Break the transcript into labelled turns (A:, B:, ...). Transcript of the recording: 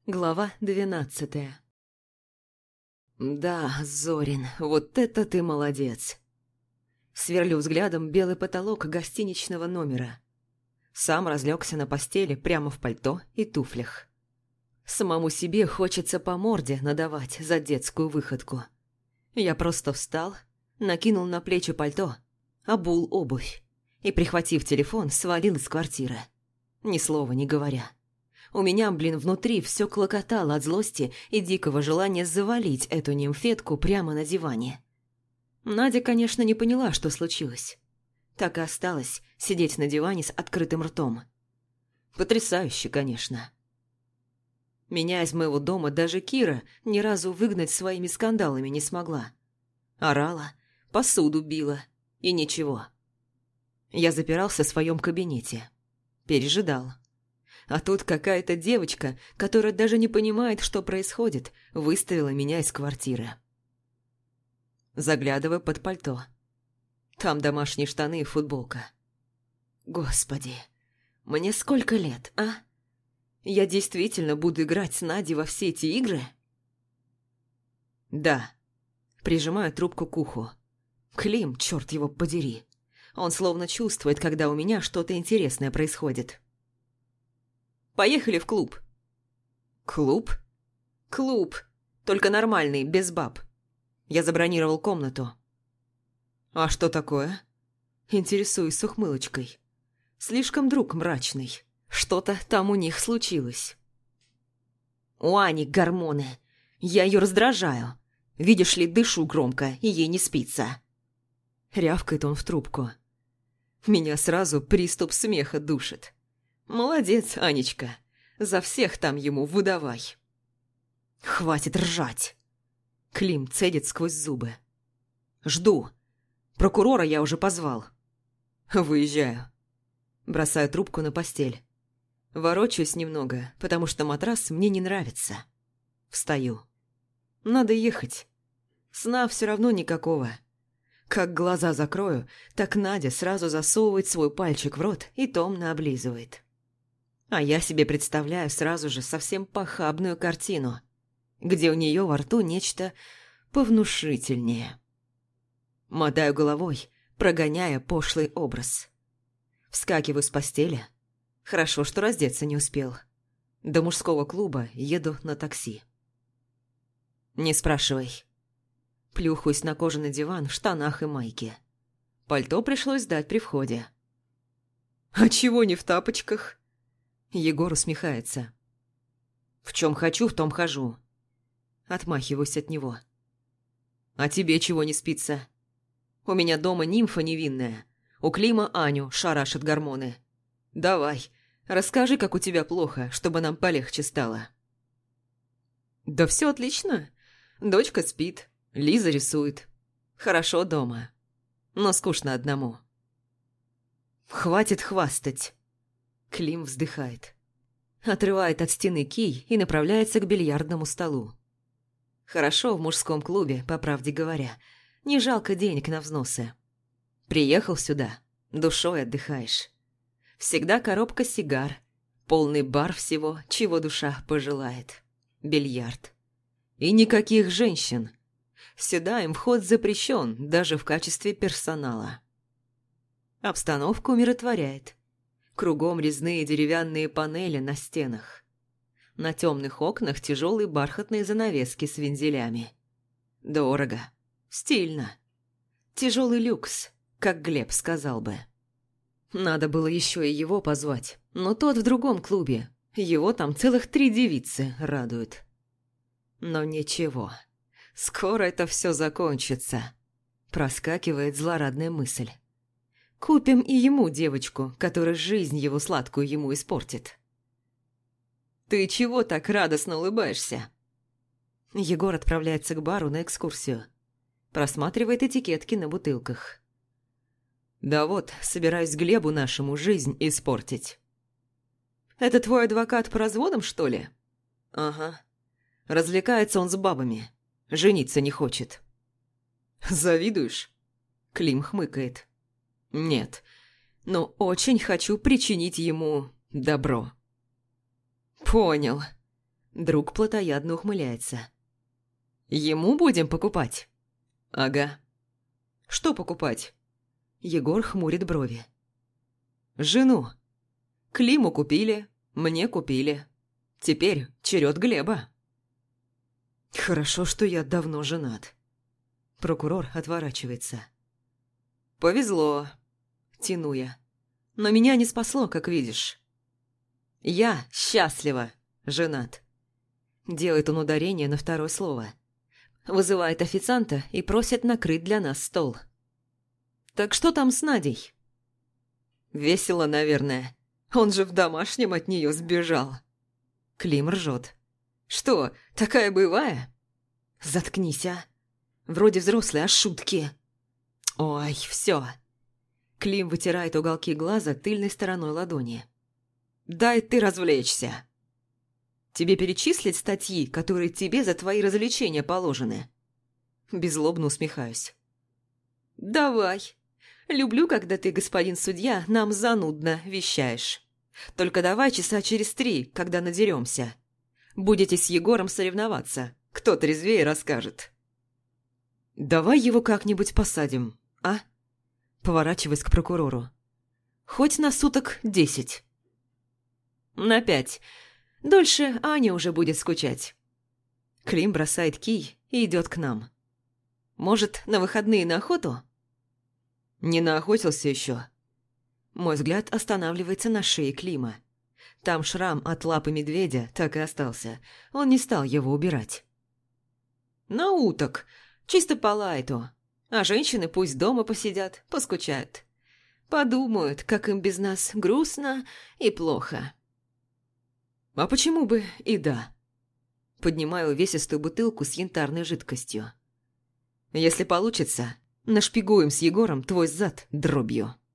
A: Глава 12. «Да, Зорин, вот это ты молодец!» Сверлю взглядом белый потолок гостиничного номера. Сам разлегся на постели прямо в пальто и туфлях. Самому себе хочется по морде надавать за детскую выходку. Я просто встал, накинул на плечи пальто, обул обувь и, прихватив телефон, свалил из квартиры. Ни слова не говоря. У меня, внутри все клокотало от злости и дикого желания завалить эту нимфетку прямо на диване. Надя, конечно, не поняла, что случилось. Так и осталась сидеть на диване с открытым ртом. Потрясающе, конечно. Меня из моего дома даже Кира ни разу выгнать своими скандалами не смогла. Орала, посуду била, и ничего. Я запирался в своем кабинете. Пережидал. А тут какая-то девочка, которая даже не понимает, что происходит, выставила меня из квартиры. Заглядываю под пальто. Там домашние штаны и футболка. Господи, мне сколько лет, а? Я действительно буду играть с Надей во все эти игры? Да. Прижимаю трубку к уху. Клим, черт его подери. Он словно чувствует, когда у меня что-то интересное происходит. Поехали в клуб. Клуб? Клуб. Только нормальный, без баб. Я забронировал комнату. А что такое? Интересуюсь с ухмылочкой. Слишком друг мрачный. Что-то там у них случилось. У Ани гормоны. Я ее раздражаю. Видишь ли, дышу громко, и ей не спится. Рявкает он в трубку. Меня сразу приступ смеха душит. Молодец, Анечка. За всех там ему выдавай. Хватит ржать. Клим цедит сквозь зубы. Жду. Прокурора я уже позвал. Выезжаю. Бросаю трубку на постель. Ворочаюсь немного, потому что матрас мне не нравится. Встаю. Надо ехать. Сна все равно никакого. Как глаза закрою, так Надя сразу засовывает свой пальчик в рот и томно облизывает. А я себе представляю сразу же совсем похабную картину, где у нее во рту нечто повнушительнее. Мотаю головой, прогоняя пошлый образ. Вскакиваю с постели. Хорошо, что раздеться не успел. До мужского клуба еду на такси. Не спрашивай. Плюхаюсь на кожаный диван в штанах и майке. Пальто пришлось сдать при входе. «А чего не в тапочках?» Егор усмехается. «В чем хочу, в том хожу». Отмахиваюсь от него. «А тебе чего не спится? У меня дома нимфа невинная. У Клима Аню шарашат гормоны. Давай, расскажи, как у тебя плохо, чтобы нам полегче стало». «Да все отлично. Дочка спит, Лиза рисует. Хорошо дома. Но скучно одному». «Хватит хвастать». Клим вздыхает. Отрывает от стены кий и направляется к бильярдному столу. Хорошо в мужском клубе, по правде говоря. Не жалко денег на взносы. Приехал сюда, душой отдыхаешь. Всегда коробка сигар, полный бар всего, чего душа пожелает. Бильярд. И никаких женщин. Сюда им вход запрещен, даже в качестве персонала. Обстановку умиротворяет. Кругом резные деревянные панели на стенах. На темных окнах тяжелые бархатные занавески с вензелями. Дорого. Стильно. Тяжелый люкс, как Глеб сказал бы. Надо было еще и его позвать, но тот в другом клубе. Его там целых 3 девицы радуют. Но ничего. Скоро это все закончится. Проскакивает злорадная мысль. Купим и ему девочку, которая жизнь его сладкую ему испортит. «Ты чего так радостно улыбаешься?» Егор отправляется к бару на экскурсию. Просматривает этикетки на бутылках. «Да вот, собираюсь Глебу нашему жизнь испортить». «Это твой адвокат по разводам, что ли?» «Ага. Развлекается он с бабами. Жениться не хочет». «Завидуешь?» Клим хмыкает. «Нет, но очень хочу причинить ему добро». «Понял. Друг плотоядно ухмыляется. Ему будем покупать? Ага. Что покупать? Егор хмурит брови. Жену. Климу купили, мне купили. Теперь черед Глеба. Хорошо, что я давно женат. Прокурор отворачивается. Повезло, тяну я. Но меня не спасло, как видишь. Я счастливо женат. Делает он ударение на второе слово. Вызывает официанта и просит накрыть для нас стол. Так что там с Надей? Весело, наверное. Он же в домашнем от нее сбежал. Клим ржет. Что, такая боевая? Заткнись, а. Вроде взрослый, а шутки. Ой, все. Клим вытирает уголки глаза тыльной стороной ладони. Дай ты развлечься. Тебе перечислить статьи, которые тебе за твои развлечения положены? Беззлобно усмехаюсь. Давай. Люблю, когда ты, господин судья, нам занудно вещаешь. Только давай часа через 3, когда надеремся. Будете с Егором соревноваться. Кто трезвее расскажет. Давай его как-нибудь посадим, а? Поворачиваясь к прокурору. Хоть на суток 10. На 5. Дольше Аня уже будет скучать. Клим бросает кий и идет к нам. Может, на выходные на охоту? Не наохотился еще. Мой взгляд останавливается на шее Клима. Там шрам от лапы медведя так и остался. Он не стал его убирать. На уток. Чисто по лайту. А женщины пусть дома посидят, поскучают. Подумают, как им без нас грустно и плохо. А почему бы и да? Поднимаю увесистую бутылку с янтарной жидкостью. Если получится, нашпигуем с Егором твой зад дробью.